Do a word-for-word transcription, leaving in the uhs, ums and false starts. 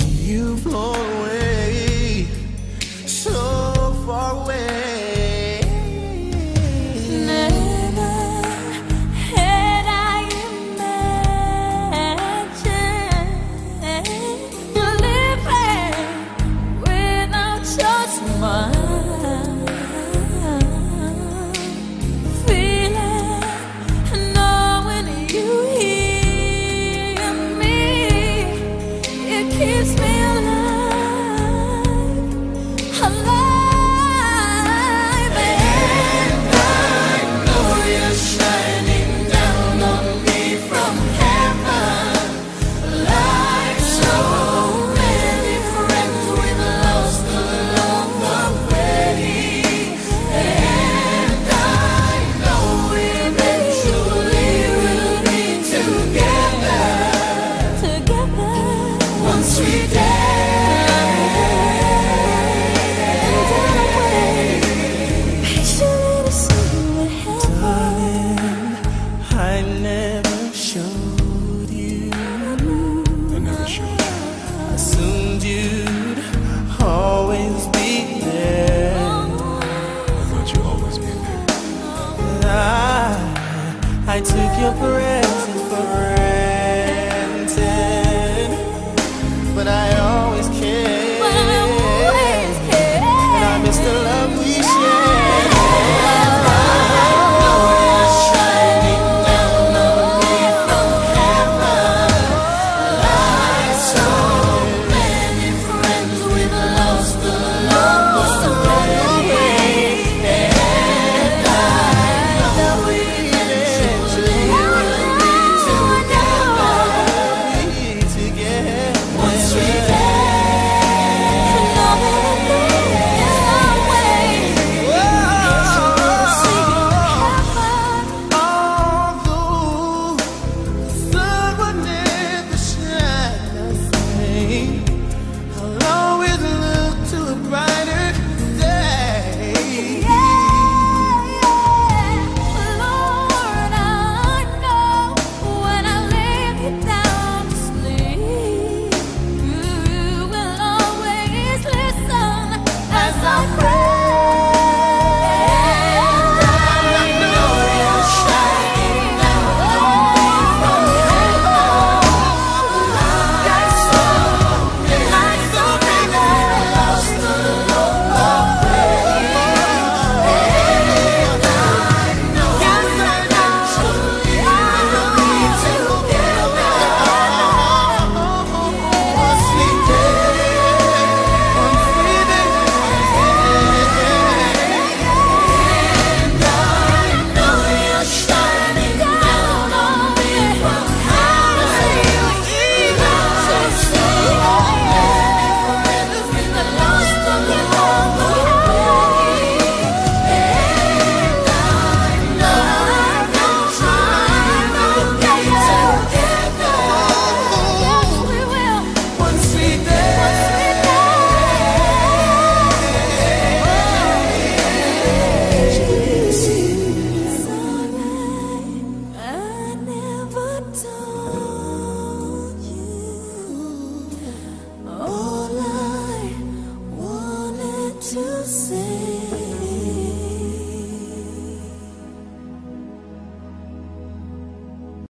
You've flown away, so far away. Never had I imagined you living without your smile, feeling, knowing you hear me. It keeps me alive, alive, and I know you're shining down on me from heaven, like so many friends we've lost along the way, and I know eventually we'll be together, together. Once we dance, patiently to see what happens. I never showed you. I never showed you. Assumed you'd always be there. I thought you'd always be there. I, I took your presence for granted, but I always cared.